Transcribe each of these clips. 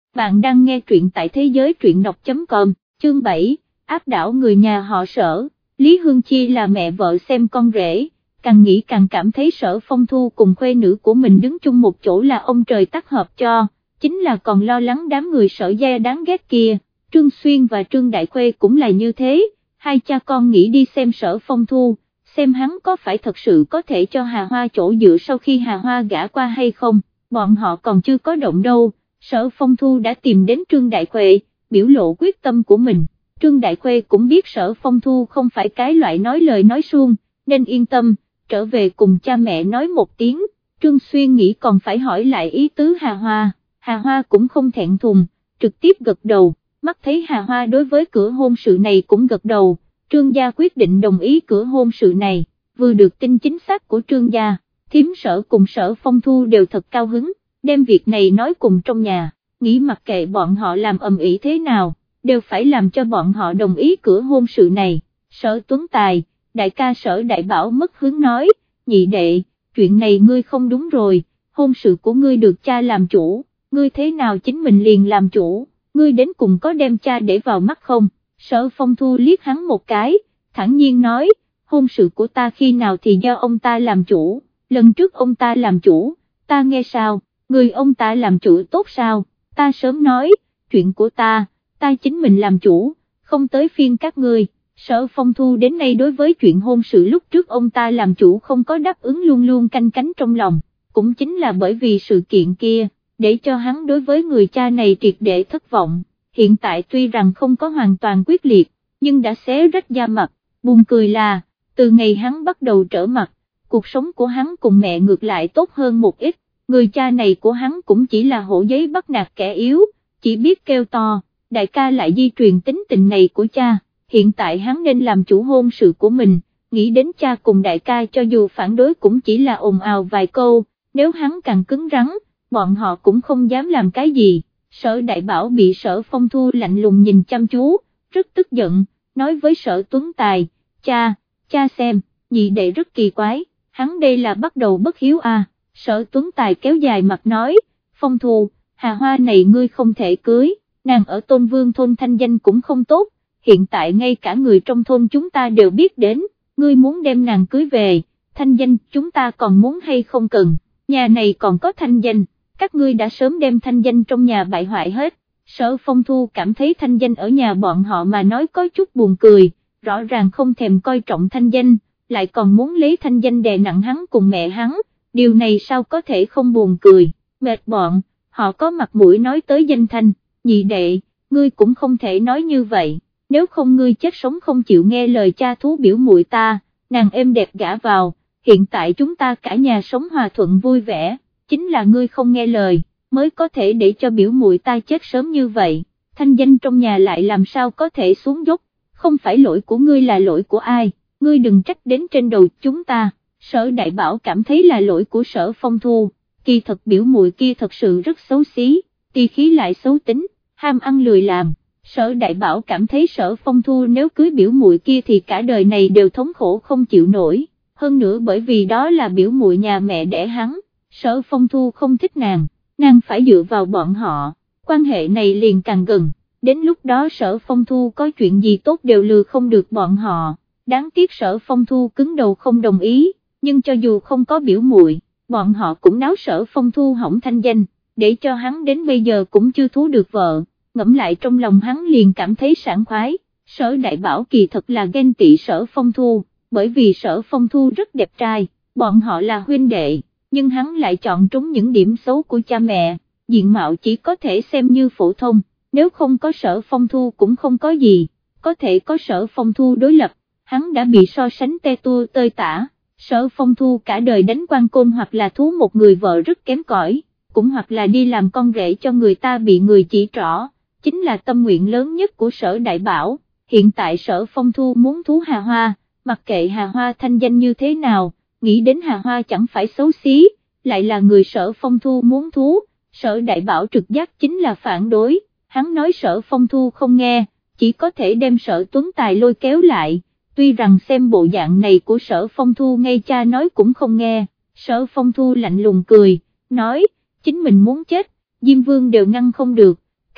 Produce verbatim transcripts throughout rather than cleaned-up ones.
bạn đang nghe truyện tại thế giới truyện đọc chấm com, chương bảy, áp đảo người nhà họ Sở. Lý Hương Chi là mẹ vợ xem con rể, càng nghĩ càng cảm thấy Sở Phong Thu cùng khuê nữ của mình đứng chung một chỗ là ông trời tác hợp cho, chính là còn lo lắng đám người Sở gia đáng ghét kia. Trương Xuyên và Trương Đại Khuê cũng là như thế, hai cha con nghĩ đi xem Sở Phong Thu, xem hắn có phải thật sự có thể cho Hà Hoa chỗ dựa sau khi Hà Hoa gả qua hay không, bọn họ còn chưa có động đâu. Sở Phong Thu đã tìm đến Trương Đại Khuê, biểu lộ quyết tâm của mình. Trương Đại Khuê cũng biết Sở Phong Thu không phải cái loại nói lời nói suông, nên yên tâm, trở về cùng cha mẹ nói một tiếng. Trương Xuyên nghĩ còn phải hỏi lại ý tứ Hà Hoa, Hà Hoa cũng không thẹn thùng, trực tiếp gật đầu, mắt thấy Hà Hoa đối với cửa hôn sự này cũng gật đầu, Trương gia quyết định đồng ý cửa hôn sự này. Vừa được tin chính xác của Trương gia, thím Sở cùng Sở Phong Thu đều thật cao hứng, đem việc này nói cùng trong nhà, nghĩ mặc kệ bọn họ làm ầm ĩ thế nào, đều phải làm cho bọn họ đồng ý cửa hôn sự này. Sở Tuấn Tài, đại ca Sở Đại Bảo mất hứng nói, nhị đệ, chuyện này ngươi không đúng rồi, hôn sự của ngươi được cha làm chủ, ngươi thế nào chính mình liền làm chủ, ngươi đến cùng có đem cha để vào mắt không? Sở Phong Thu liếc hắn một cái, thản nhiên nói, hôn sự của ta khi nào thì do ông ta làm chủ, lần trước ông ta làm chủ, ta nghe sao? Người ông ta làm chủ tốt sao, ta sớm nói, chuyện của ta, ta chính mình làm chủ, không tới phiên các ngươi. Sở Phong Thu đến nay đối với chuyện hôn sự lúc trước ông ta làm chủ không có đáp ứng luôn luôn canh cánh trong lòng, cũng chính là bởi vì sự kiện kia, để cho hắn đối với người cha này triệt để thất vọng. Hiện tại tuy rằng không có hoàn toàn quyết liệt, nhưng đã xé rách da mặt. Buồn cười là, từ ngày hắn bắt đầu trở mặt, cuộc sống của hắn cùng mẹ ngược lại tốt hơn một ít. Người cha này của hắn cũng chỉ là hổ giấy bắt nạt kẻ yếu, chỉ biết kêu to, đại ca lại di truyền tính tình này của cha, hiện tại hắn nên làm chủ hôn sự của mình, nghĩ đến cha cùng đại ca cho dù phản đối cũng chỉ là ồn ào vài câu, nếu hắn càng cứng rắn, bọn họ cũng không dám làm cái gì. Sở Đại Bảo bị Sở Phong Thu lạnh lùng nhìn chăm chú, rất tức giận, nói với Sở Tuấn Tài, cha, cha xem, nhị đệ rất kỳ quái, hắn đây là bắt đầu bất hiếu à. Sở Tuấn Tài kéo dài mặt nói, Phong Thu, Hà Hoa này ngươi không thể cưới, nàng ở Tôn Vương thôn thanh danh cũng không tốt, hiện tại ngay cả người trong thôn chúng ta đều biết đến, ngươi muốn đem nàng cưới về, thanh danh chúng ta còn muốn hay không cần, nhà này còn có thanh danh, các ngươi đã sớm đem thanh danh trong nhà bại hoại hết. Sở Phong Thu cảm thấy thanh danh ở nhà bọn họ mà nói có chút buồn cười, rõ ràng không thèm coi trọng thanh danh, lại còn muốn lấy thanh danh đè nặng hắn cùng mẹ hắn. Điều này sao có thể không buồn cười, mệt bọn, họ có mặt mũi nói tới danh thanh, nhị đệ, ngươi cũng không thể nói như vậy, nếu không ngươi chết sống không chịu nghe lời cha thú biểu muội ta, nàng êm đẹp gả vào, hiện tại chúng ta cả nhà sống hòa thuận vui vẻ, chính là ngươi không nghe lời, mới có thể để cho biểu muội ta chết sớm như vậy, thanh danh trong nhà lại làm sao có thể xuống dốc, không phải lỗi của ngươi là lỗi của ai, ngươi đừng trách đến trên đầu chúng ta. Sở Đại Bảo cảm thấy là lỗi của Sở Phong Thu, kỳ thật biểu muội kia thật sự rất xấu xí, ti khí lại xấu tính, ham ăn lười làm. Sở Đại Bảo cảm thấy Sở Phong Thu nếu cưới biểu muội kia thì cả đời này đều thống khổ không chịu nổi, hơn nữa bởi vì đó là biểu muội nhà mẹ đẻ hắn, Sở Phong Thu không thích nàng, nàng phải dựa vào bọn họ, quan hệ này liền càng gần, đến lúc đó Sở Phong Thu có chuyện gì tốt đều lừa không được bọn họ, đáng tiếc Sở Phong Thu cứng đầu không đồng ý. Nhưng cho dù không có biểu muội, bọn họ cũng náo Sở Phong Thu hỏng thanh danh, để cho hắn đến bây giờ cũng chưa thú được vợ, ngẫm lại trong lòng hắn liền cảm thấy sảng khoái. Sở Đại Bảo kỳ thật là ghen tị Sở Phong Thu, bởi vì Sở Phong Thu rất đẹp trai, bọn họ là huynh đệ, nhưng hắn lại chọn trúng những điểm xấu của cha mẹ, diện mạo chỉ có thể xem như phổ thông, nếu không có Sở Phong Thu cũng không có gì, có thể có Sở Phong Thu đối lập, hắn đã bị so sánh te tua tơi tả. Sở Phong Thu cả đời đánh quan côn hoặc là thú một người vợ rất kém cỏi, cũng hoặc là đi làm con rể cho người ta bị người chỉ trỏ, chính là tâm nguyện lớn nhất của Sở Đại Bảo. Hiện tại Sở Phong Thu muốn thú Hà Hoa, mặc kệ Hà Hoa thanh danh như thế nào, nghĩ đến Hà Hoa chẳng phải xấu xí, lại là người Sở Phong Thu muốn thú, Sở Đại Bảo trực giác chính là phản đối, hắn nói Sở Phong Thu không nghe, chỉ có thể đem Sở Tuấn Tài lôi kéo lại. Tuy rằng xem bộ dạng này của Sở Phong Thu ngay cha nói cũng không nghe, Sở Phong Thu lạnh lùng cười, nói, chính mình muốn chết, Diêm Vương đều ngăn không được,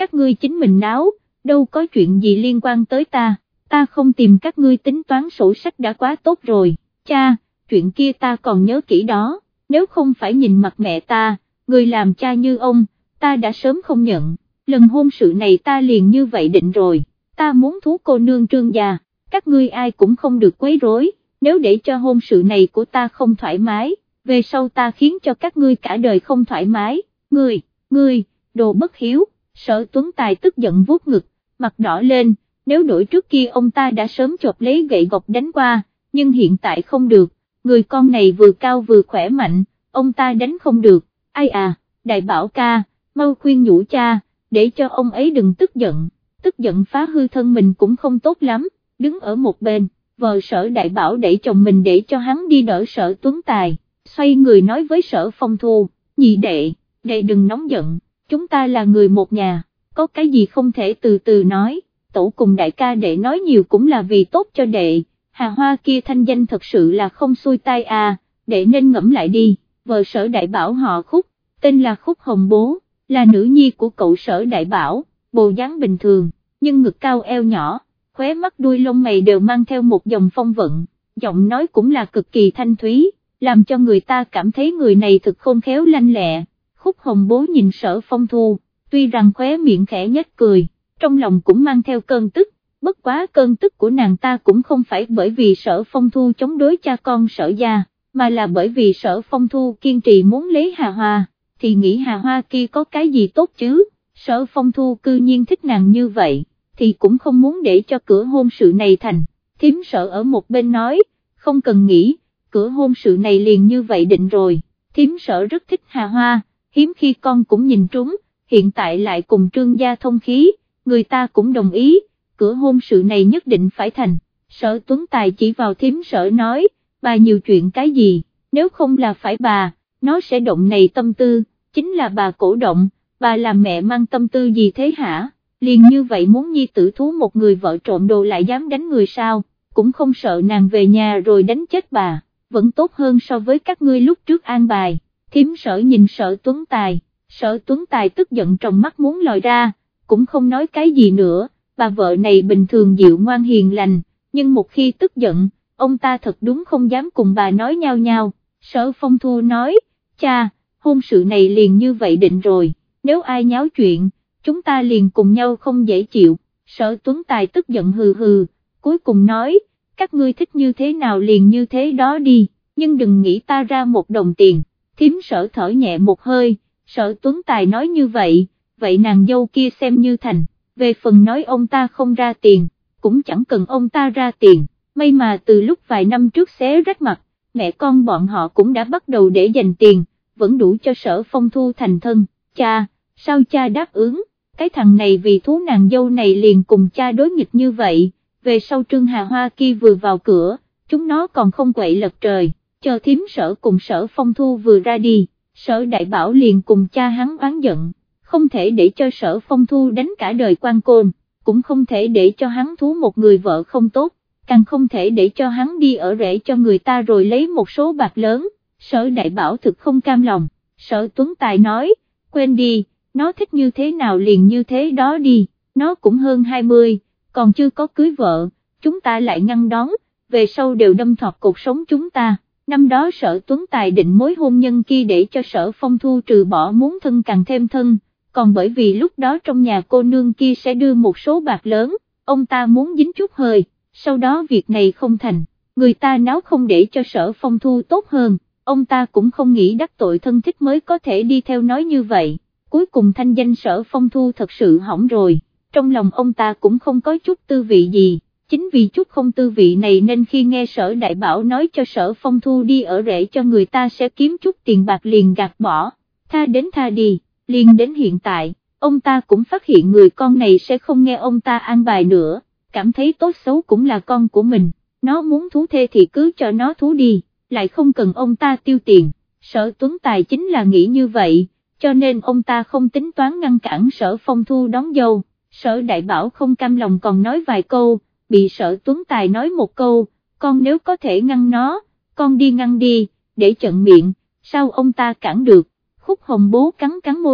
các ngươi chính mình náo, đâu có chuyện gì liên quan tới ta, ta không tìm các ngươi tính toán sổ sách đã quá tốt rồi, cha, chuyện kia ta còn nhớ kỹ đó, nếu không phải nhìn mặt mẹ ta, người làm cha như ông, ta đã sớm không nhận, lần hôn sự này ta liền như vậy định rồi, ta muốn thú cô nương Trương gia, các ngươi ai cũng không được quấy rối, nếu để cho hôn sự này của ta không thoải mái, về sau ta khiến cho các ngươi cả đời không thoải mái, ngươi, ngươi, đồ bất hiếu, Sở Tuấn Tài tức giận vuốt ngực, mặt đỏ lên, nếu đổi trước kia ông ta đã sớm chộp lấy gậy gộc đánh qua, nhưng hiện tại không được, người con này vừa cao vừa khỏe mạnh, ông ta đánh không được, ai à, Đại Bảo ca, mau khuyên nhủ cha, để cho ông ấy đừng tức giận, tức giận phá hư thân mình cũng không tốt lắm, đứng ở một bên, vợ Sở Đại Bảo đẩy chồng mình để cho hắn đi đỡ Sở Tuấn Tài, xoay người nói với Sở Phong Thu, nhị đệ, đệ đừng nóng giận, chúng ta là người một nhà, có cái gì không thể từ từ nói, tổ cùng đại ca đệ nói nhiều cũng là vì tốt cho đệ, Hà Hoa kia thanh danh thật sự là không xuôi tai à, đệ nên ngẫm lại đi, vợ Sở Đại Bảo họ Khúc, tên là Khúc Hồng Bố, là nữ nhi của cậu Sở Đại Bảo, bộ dáng bình thường, nhưng ngực cao eo nhỏ, khóe mắt đuôi lông mày đều mang theo một dòng phong vận, giọng nói cũng là cực kỳ thanh thúy, làm cho người ta cảm thấy người này thực khôn khéo lanh lẹ. Khúc Hồng Bố nhìn Sở Phong Thu, tuy rằng khóe miệng khẽ nhếch cười, trong lòng cũng mang theo cơn tức, bất quá cơn tức của nàng ta cũng không phải bởi vì Sở Phong Thu chống đối cha con Sở gia, mà là bởi vì Sở Phong Thu kiên trì muốn lấy Hà Hoa, thì nghĩ Hà Hoa kia có cái gì tốt chứ, Sở Phong Thu cư nhiên thích nàng như vậy, thì cũng không muốn để cho cửa hôn sự này thành, thím Sở ở một bên nói, không cần nghĩ, cửa hôn sự này liền như vậy định rồi, thím Sở rất thích Hà Hoa, hiếm khi con cũng nhìn trúng, hiện tại lại cùng Trương gia thông khí, người ta cũng đồng ý, cửa hôn sự này nhất định phải thành, Sở Tuấn Tài chỉ vào thím Sở nói, bà nhiều chuyện cái gì, nếu không là phải bà, nó sẽ động này tâm tư, chính là bà cổ động, bà làm mẹ mang tâm tư gì thế hả, liền như vậy muốn nhi tử thú một người vợ trộm đồ lại dám đánh người sao, cũng không sợ nàng về nhà rồi đánh chết bà, vẫn tốt hơn so với các ngươi lúc trước an bài. Thím Sở nhìn Sở Tuấn Tài, Sở Tuấn Tài tức giận trong mắt muốn lòi ra, cũng không nói cái gì nữa, bà vợ này bình thường dịu ngoan hiền lành, nhưng một khi tức giận, ông ta thật đúng không dám cùng bà nói nhau nhau. Sở Phong Thu nói, cha, hôn sự này liền như vậy định rồi, nếu ai nháo chuyện, chúng ta liền cùng nhau không dễ chịu. Sở Tuấn Tài tức giận hừ hừ, cuối cùng nói, các ngươi thích như thế nào liền như thế đó đi, nhưng đừng nghĩ ta ra một đồng tiền. Thím Sở thở nhẹ một hơi, Sở Tuấn Tài nói như vậy, vậy nàng dâu kia xem như thành, về phần nói ông ta không ra tiền, cũng chẳng cần ông ta ra tiền, may mà từ lúc vài năm trước xé rách mặt, mẹ con bọn họ cũng đã bắt đầu để dành tiền, vẫn đủ cho Sở Phong Thu thành thân, cha, sao cha đáp ứng, cái thằng này vì thú nàng dâu này liền cùng cha đối nghịch như vậy, về sau Trương Hà Hoa kia vừa vào cửa, chúng nó còn không quậy lật trời. Chờ thím Sở cùng Sở Phong Thu vừa ra đi, Sở Đại Bảo liền cùng cha hắn oán giận, không thể để cho Sở Phong Thu đánh cả đời quan côn, cũng không thể để cho hắn thú một người vợ không tốt, càng không thể để cho hắn đi ở rể cho người ta rồi lấy một số bạc lớn. Sở Đại Bảo thực không cam lòng, Sở Tuấn Tài nói, quên đi, nó thích như thế nào liền như thế đó đi, nó cũng hơn hai mươi, còn chưa có cưới vợ, chúng ta lại ngăn đón, về sau đều đâm thọt cuộc sống chúng ta. Năm đó Sở Tuấn Tài định mối hôn nhân kia để cho Sở Phong Thu trừ bỏ muốn thân càng thêm thân, còn bởi vì lúc đó trong nhà cô nương kia sẽ đưa một số bạc lớn, ông ta muốn dính chút hơi, sau đó việc này không thành, người ta náo không để cho Sở Phong Thu tốt hơn, ông ta cũng không nghĩ đắc tội thân thích mới có thể đi theo nói như vậy, cuối cùng thanh danh Sở Phong Thu thật sự hỏng rồi, trong lòng ông ta cũng không có chút tư vị gì. Chính vì chút không tư vị này nên khi nghe Sở Đại Bảo nói cho Sở Phong Thu đi ở rể cho người ta sẽ kiếm chút tiền bạc liền gạt bỏ, tha đến tha đi, liền đến hiện tại, ông ta cũng phát hiện người con này sẽ không nghe ông ta an bài nữa, cảm thấy tốt xấu cũng là con của mình, nó muốn thú thê thì cứ cho nó thú đi, lại không cần ông ta tiêu tiền, Sở Tuấn Tài chính là nghĩ như vậy, cho nên ông ta không tính toán ngăn cản Sở Phong Thu đón dâu, Sở Đại Bảo không cam lòng còn nói vài câu, bị Sở Tuấn Tài nói một câu, con nếu có thể ngăn nó, con đi ngăn đi, để chận miệng, sao ông ta cản được, Khúc Hồng Bố cắn cắn môi,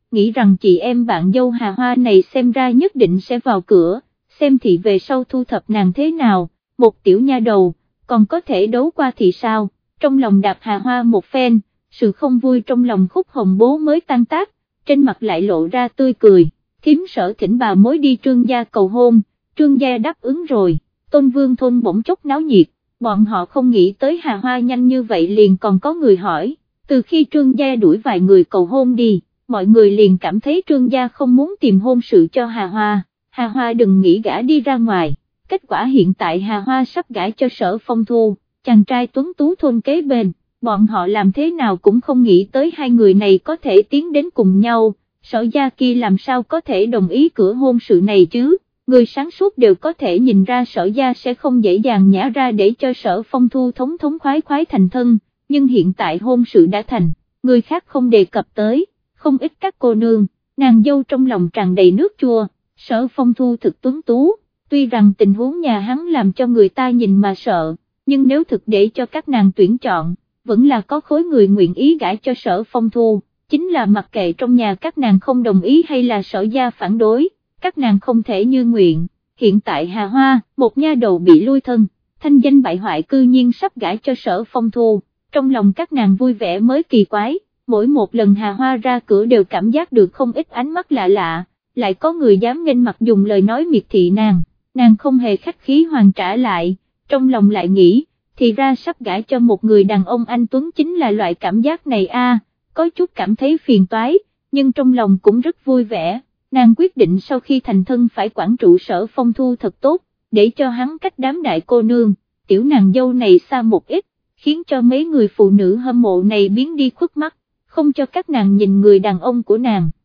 nghĩ rằng chị em bạn dâu Hà Hoa này xem ra nhất định sẽ vào cửa, xem thị về sau thu thập nàng thế nào, một tiểu nha đầu, còn có thể đấu qua thì sao, trong lòng đạp Hà Hoa một phen, sự không vui trong lòng Khúc Hồng Bố mới tan tác, trên mặt lại lộ ra tươi cười, thím Sở thỉnh bà mối đi Trương gia cầu hôn, Trương gia đáp ứng rồi, Tôn Vương thôn bỗng chốc náo nhiệt, bọn họ không nghĩ tới Hà Hoa nhanh như vậy liền còn có người hỏi, từ khi Trương gia đuổi vài người cầu hôn đi, mọi người liền cảm thấy Trương gia không muốn tìm hôn sự cho Hà Hoa, Hà Hoa đừng nghĩ gả đi ra ngoài, kết quả hiện tại Hà Hoa sắp gả cho Sở Phong Thu, chàng trai tuấn tú thôn kế bên, bọn họ làm thế nào cũng không nghĩ tới hai người này có thể tiến đến cùng nhau, Sở gia kia làm sao có thể đồng ý cửa hôn sự này chứ, người sáng suốt đều có thể nhìn ra Sở gia sẽ không dễ dàng nhả ra để cho Sở Phong Thu thống thống khoái khoái thành thân, nhưng hiện tại hôn sự đã thành, người khác không đề cập tới, không ít các cô nương, nàng dâu trong lòng tràn đầy nước chua, Sở Phong Thu thực tuấn tú, tuy rằng tình huống nhà hắn làm cho người ta nhìn mà sợ, nhưng nếu thực để cho các nàng tuyển chọn, vẫn là có khối người nguyện ý gả cho Sở Phong Thu, chính là mặc kệ trong nhà các nàng không đồng ý hay là Sở gia phản đối, các nàng không thể như nguyện, hiện tại Hà Hoa, một nha đầu bị lui thân, thanh danh bại hoại cư nhiên sắp gả cho Sở Phong Thu, trong lòng các nàng vui vẻ mới kỳ quái, mỗi một lần Hà Hoa ra cửa đều cảm giác được không ít ánh mắt lạ lạ, lại có người dám nghênh mặt dùng lời nói miệt thị nàng, nàng không hề khách khí hoàn trả lại, trong lòng lại nghĩ, thì ra sắp gả cho một người đàn ông anh tuấn chính là loại cảm giác này a, có chút cảm thấy phiền toái, nhưng trong lòng cũng rất vui vẻ, nàng quyết định sau khi thành thân phải quản trụ Sở Phong Thu thật tốt, để cho hắn cách đám đại cô nương, tiểu nàng dâu này xa một ít, khiến cho mấy người phụ nữ hâm mộ này biến đi khuất mắt, không cho các nàng nhìn người đàn ông của nàng.